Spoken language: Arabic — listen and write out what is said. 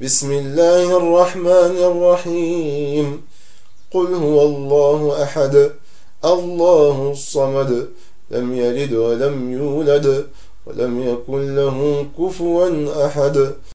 بسم الله الرحمن الرحيم. قل هو الله أحد الله الصمد لم يلد ولم يولد ولم يكن له كفوا أحد.